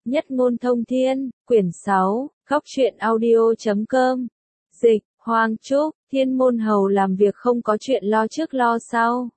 Nhất ngôn thông thiên, quyển 6, Góc truyện audio.com. Dịch, Hoàng Trúc, Thiên môn hầu làm việc không có chuyện lo trước lo sau.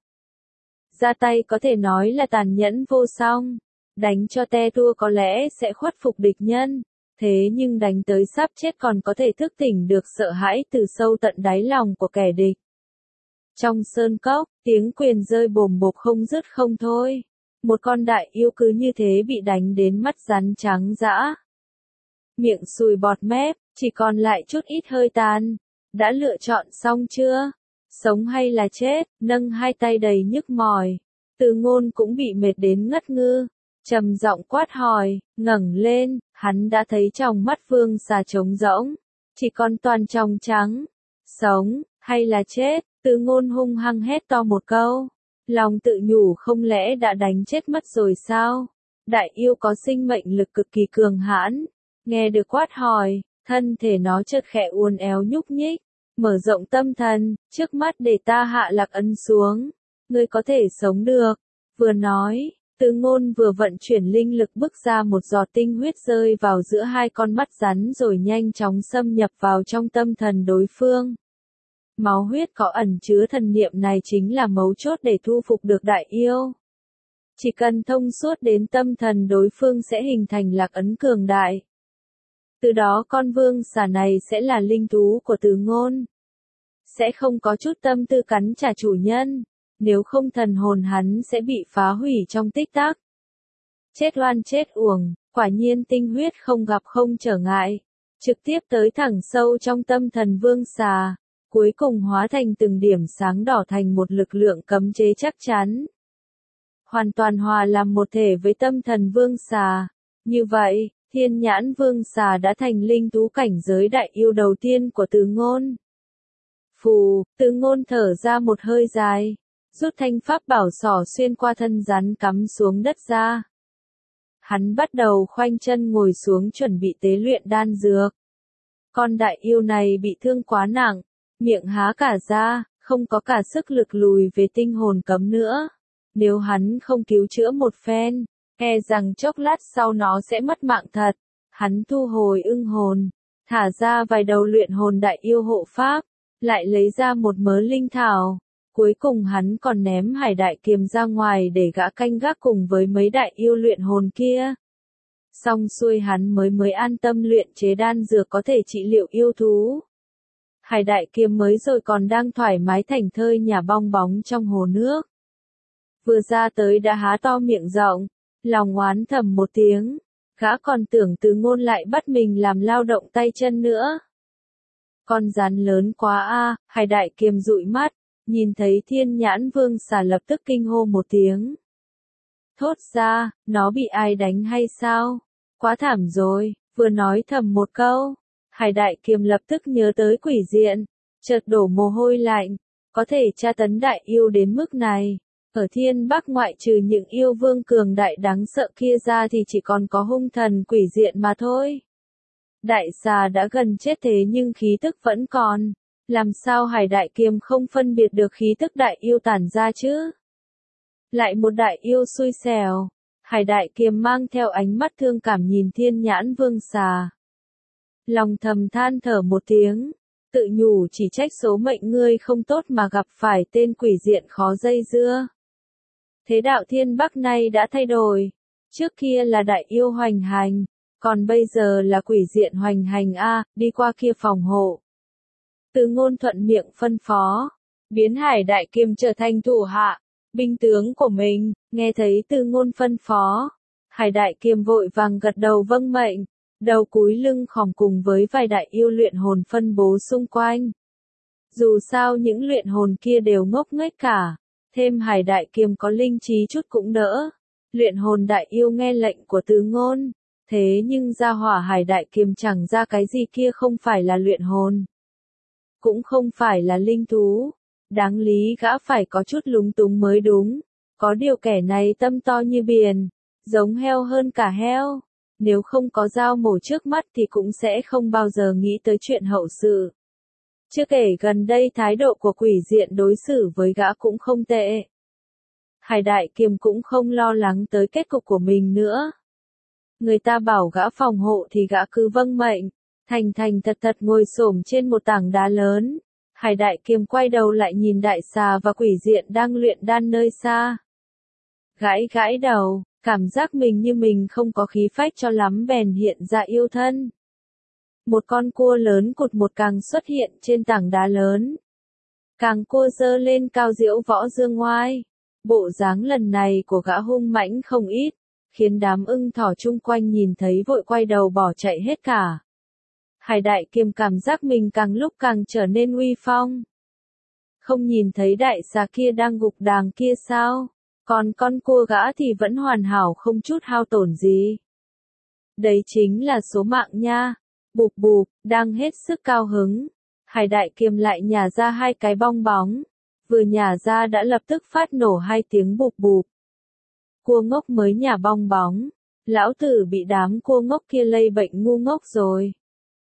Ra tay có thể nói là tàn nhẫn vô song. Đánh cho te tua có lẽ sẽ khuất phục địch nhân. Thế nhưng đánh tới sắp chết còn có thể thức tỉnh được sợ hãi từ sâu tận đáy lòng của kẻ địch. Trong sơn cốc, tiếng quyền rơi bồm bộp không dứt không thôi. Một con đại yêu cứ như thế bị đánh đến mắt rắn trắng dã. Miệng sùi bọt mép, chỉ còn lại chút ít hơi tàn. Đã lựa chọn xong chưa? Sống hay là chết? Nâng hai tay đầy nhức mỏi. Từ Ngôn cũng bị mệt đến ngất ngư. Trầm giọng quát hỏi, ngẩng lên, hắn đã thấy trong mắt Vương Xà trống rỗng. Chỉ còn toàn tròng trắng. Sống, hay là chết? Từ Ngôn hung hăng hét to một câu. Lòng tự nhủ không lẽ đã đánh chết mất rồi sao? Đại yêu có sinh mệnh lực cực kỳ cường hãn. Nghe được quát hỏi, thân thể nó chợt khẽ uốn éo nhúc nhích. Mở rộng tâm thần, trước mắt để ta hạ lạc ấn xuống. Ngươi có thể sống được. Vừa nói, Từ Ngôn vừa vận chuyển linh lực bức ra một giọt tinh huyết rơi vào giữa hai con mắt rắn rồi nhanh chóng xâm nhập vào trong tâm thần đối phương. Máu huyết có ẩn chứa thần niệm này chính là mấu chốt để thu phục được đại yêu. Chỉ cần thông suốt đến tâm thần đối phương sẽ hình thành lạc ấn cường đại. Từ đó con Vương Xà này sẽ là linh thú của Từ Ngôn. Sẽ không có chút tâm tư cắn trả chủ nhân. Nếu không thần hồn hắn sẽ bị phá hủy trong tích tắc. Chết oan chết uổng, quả nhiên tinh huyết không gặp không trở ngại. Trực tiếp tới thẳng sâu trong tâm thần Vương Xà. Cuối cùng hóa thành từng điểm sáng đỏ thành một lực lượng cấm chế chắc chắn. Hoàn toàn hòa làm một thể với tâm thần Vương Xà. Như vậy, Thiên Nhãn Vương Xà đã thành linh thú cảnh giới đại yêu đầu tiên của Từ Ngôn. Phù, Từ Ngôn thở ra một hơi dài, rút thanh pháp bảo xỏ xuyên qua thân rắn cắm xuống đất ra. Hắn bắt đầu khoanh chân ngồi xuống chuẩn bị tế luyện đan dược. Con đại yêu này bị thương quá nặng. Miệng há cả ra, không có cả sức lực lùi về tinh hồn cấm nữa. Nếu hắn không cứu chữa một phen, e rằng chốc lát sau nó sẽ mất mạng thật. Hắn thu hồi ưng hồn, thả ra vài đầu luyện hồn đại yêu hộ pháp, lại lấy ra một mớ linh thảo. Cuối cùng hắn còn ném Hải Đại Kiềm ra ngoài để gã canh gác cùng với mấy đại yêu luyện hồn kia. Xong xuôi hắn mới an tâm luyện chế đan dược có thể trị liệu yêu thú. Hải Đại Kiềm mới rồi còn đang thoải mái thảnh thơi nhả bong bóng trong hồ nước. Vừa ra tới đã há to miệng rộng, lòng oán thầm một tiếng, gã còn tưởng Từ Ngôn lại bắt mình làm lao động tay chân nữa. Con rắn lớn quá a, Hải Đại Kiềm dụi mắt, nhìn thấy Thiên Nhãn Vương Xà lập tức kinh hô một tiếng. Thốt ra, nó bị ai đánh hay sao? Quá thảm rồi, vừa nói thầm một câu. Hải Đại Kiềm lập tức nhớ tới quỷ diện, chợt đổ mồ hôi lạnh, có thể tra tấn đại yêu đến mức này. Ở Thiên Bắc ngoại trừ những yêu vương cường đại đáng sợ kia ra thì chỉ còn có hung thần quỷ diện mà thôi. Đại xà đã gần chết thế nhưng khí tức vẫn còn, làm sao Hải Đại Kiềm không phân biệt được khí tức đại yêu tản ra chứ? Lại một đại yêu xui xẻo, Hải Đại Kiềm mang theo ánh mắt thương cảm nhìn Thiên Nhãn Vương Xà. Lòng thầm than thở một tiếng, tự nhủ chỉ trách số mệnh ngươi không tốt mà gặp phải tên quỷ diện khó dây dưa. Thế đạo Thiên Bắc này đã thay đổi, trước kia là đại yêu hoành hành, còn bây giờ là quỷ diện hoành hành a, đi qua kia phòng hộ. Từ Ngôn thuận miệng phân phó, biến Hải Đại Kiềm trở thành thủ hạ, binh tướng của mình, nghe thấy Từ Ngôn phân phó, Hải Đại Kiềm vội vàng gật đầu vâng mệnh. Đầu cúi lưng khom cùng với vài đại yêu luyện hồn phân bố xung quanh. Dù sao những luyện hồn kia đều ngốc nghếch cả, thêm Hải Đại Kiềm có linh trí chút cũng đỡ. Luyện hồn đại yêu nghe lệnh của Từ Ngôn, thế nhưng gia hỏa Hải Đại Kiềm chẳng ra cái gì kia không phải là luyện hồn, cũng không phải là linh thú. Đáng lý gã phải có chút lúng túng mới đúng, có điều kẻ này tâm to như biển, giống heo hơn cả heo. Nếu không có dao mổ trước mắt thì cũng sẽ không bao giờ nghĩ tới chuyện hậu sự. Chưa kể gần đây thái độ của quỷ diện đối xử với gã cũng không tệ. Hải Đại Kiềm cũng không lo lắng tới kết cục của mình nữa. Người ta bảo gã phòng hộ thì gã cứ vâng mệnh, thành thành thật thật ngồi xổm trên một tảng đá lớn. Hải Đại Kiềm quay đầu lại nhìn đại xà và quỷ diện đang luyện đan nơi xa. Gãi gãi đầu, cảm giác mình như mình không có khí phách cho lắm bèn hiện ra yêu thân. Một con cua lớn cụt một càng xuất hiện trên tảng đá lớn. Càng cua giơ lên cao diễu võ dương ngoai. Bộ dáng lần này của gã hung mãnh không ít, khiến đám ưng thỏ chung quanh nhìn thấy vội quay đầu bỏ chạy hết cả. Hải Đại Kiềm cảm giác mình càng lúc càng trở nên uy phong. Không nhìn thấy đại xà kia đang gục đàng kia sao? Còn con cua gã thì vẫn hoàn hảo không chút hao tổn gì. Đấy chính là số mạng nha. Bụp bụp, đang hết sức cao hứng. Hải Đại Kiềm lại nhả ra 2 cái bong bóng. Vừa nhả ra đã lập tức phát nổ 2 tiếng bụp bụp. Cua ngốc mới nhả bong bóng. Lão tử bị đám cua ngốc kia lây bệnh ngu ngốc rồi.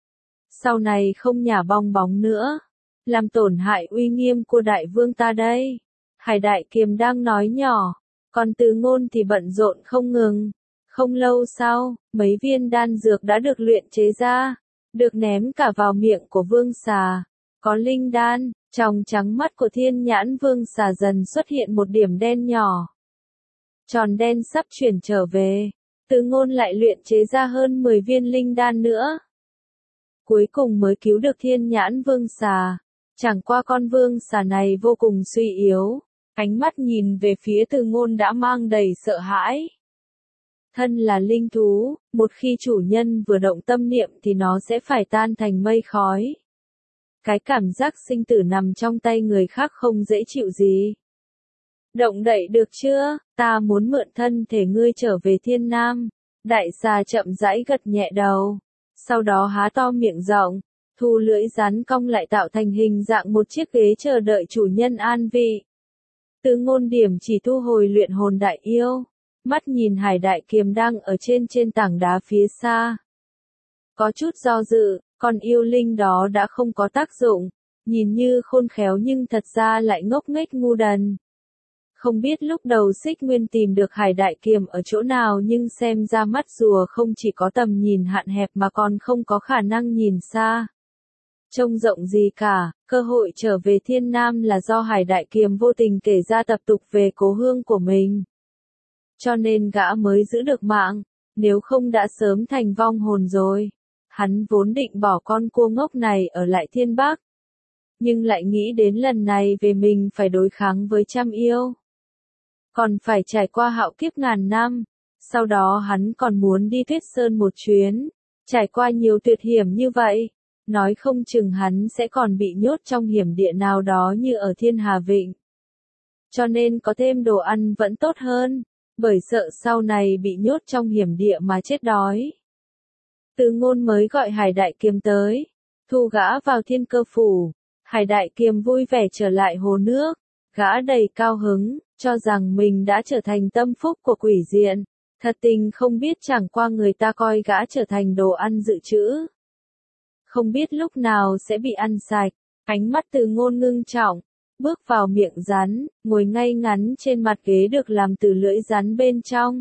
Sau này không nhả bong bóng nữa. Làm tổn hại uy nghiêm của đại vương ta đây. Hải Đại Kiềm đang nói nhỏ. Còn Từ Ngôn thì bận rộn không ngừng. Không lâu sau, mấy viên đan dược đã được luyện chế ra. Được ném cả vào miệng của vương xà. Có linh đan, trong trắng mắt của Thiên Nhãn Vương xà dần xuất hiện một điểm đen nhỏ. Tròn đen sắp chuyển trở về. Từ Ngôn lại luyện chế ra hơn 10 viên linh đan nữa. Cuối cùng mới cứu được Thiên Nhãn Vương xà. Chẳng qua con vương xà này vô cùng suy yếu. Ánh mắt nhìn về phía Từ Ngôn đã mang đầy sợ hãi. Thân là linh thú, một khi chủ nhân vừa động tâm niệm thì nó sẽ phải tan thành mây khói. Cái cảm giác sinh tử nằm trong tay người khác không dễ chịu gì. Động đậy được chưa, ta muốn mượn thân thể ngươi trở về Thiên Nam. Đại xà chậm rãi gật nhẹ đầu. Sau đó há to miệng rộng, thu lưỡi rắn cong lại tạo thành hình dạng một chiếc ghế chờ đợi chủ nhân an vị. Từ Ngôn điểm chỉ thu hồi luyện hồn đại yêu. Mắt nhìn Hải Đại Kiềm đang ở trên tảng đá phía xa. Có chút do dự, con yêu linh đó đã không có tác dụng. Nhìn như khôn khéo nhưng thật ra lại ngốc nghếch ngu đần. Không biết lúc đầu Xích Nguyên tìm được Hải Đại Kiềm ở chỗ nào nhưng xem ra mắt rùa không chỉ có tầm nhìn hạn hẹp mà còn không có khả năng nhìn xa. Trông rộng gì cả, cơ hội trở về Thiên Nam là do Hải Đại Kiềm vô tình kể ra tập tục về cố hương của mình. Cho nên gã mới giữ được mạng, nếu không đã sớm thành vong hồn rồi. Hắn vốn định bỏ con cua ngốc này ở lại Thiên Bắc. Nhưng lại nghĩ đến lần này về mình phải đối kháng với trăm yêu. Còn phải trải qua hạo kiếp ngàn năm. Sau đó hắn còn muốn đi Tuyết Sơn một chuyến. Trải qua nhiều tuyệt hiểm như vậy. Nói không chừng hắn sẽ còn bị nhốt trong hiểm địa nào đó như ở Thiên Hà Vịnh. Cho nên có thêm đồ ăn vẫn tốt hơn. Bởi sợ sau này bị nhốt trong hiểm địa mà chết đói. Từ Ngôn mới gọi Hải Đại Kiềm tới. Thu gã vào Thiên Cơ Phủ. Hải Đại Kiềm vui vẻ trở lại hồ nước. Gã đầy cao hứng, cho rằng mình đã trở thành tâm phúc của quỷ diện. Thật tình không biết chẳng qua người ta coi gã trở thành đồ ăn dự trữ. Không biết lúc nào sẽ bị ăn sạch. Ánh mắt Từ Ngôn ngưng trọng. Bước vào miệng rắn, ngồi ngay ngắn trên mặt ghế được làm từ lưỡi rắn bên trong.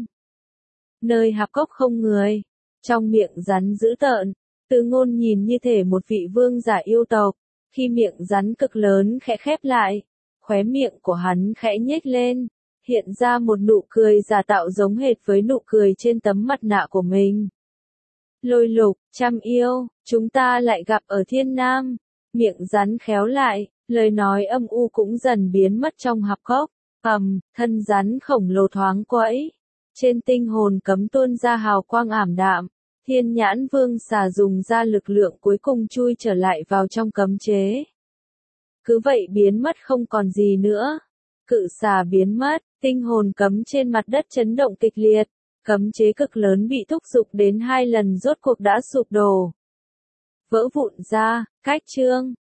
Nơi hạp cốc không người. Trong miệng rắn dữ tợn, Từ Ngôn nhìn như thể một vị vương giả yêu tộc. Khi miệng rắn cực lớn khẽ khép lại, khóe miệng của hắn khẽ nhếch lên, hiện ra một nụ cười giả tạo giống hệt với nụ cười trên tấm mặt nạ của mình. Lôi Lục, trăm yêu, chúng ta lại gặp ở Thiên Nam. Miệng rắn khéo lại, lời nói âm u cũng dần biến mất trong hạp cốc. Thân rắn khổng lồ thoáng quẫy. Trên tinh hồn cấm tuôn ra hào quang ảm đạm. Thiên Nhãn Vương xà dùng ra lực lượng cuối cùng chui trở lại vào trong cấm chế. Cứ vậy biến mất không còn gì nữa. Cự xà biến mất, tinh hồn cấm trên mặt đất chấn động kịch liệt. Cấm chế cực lớn bị thúc giục đến 2 lần rốt cuộc đã sụp đổ. Vỡ vụn ra, cách chương.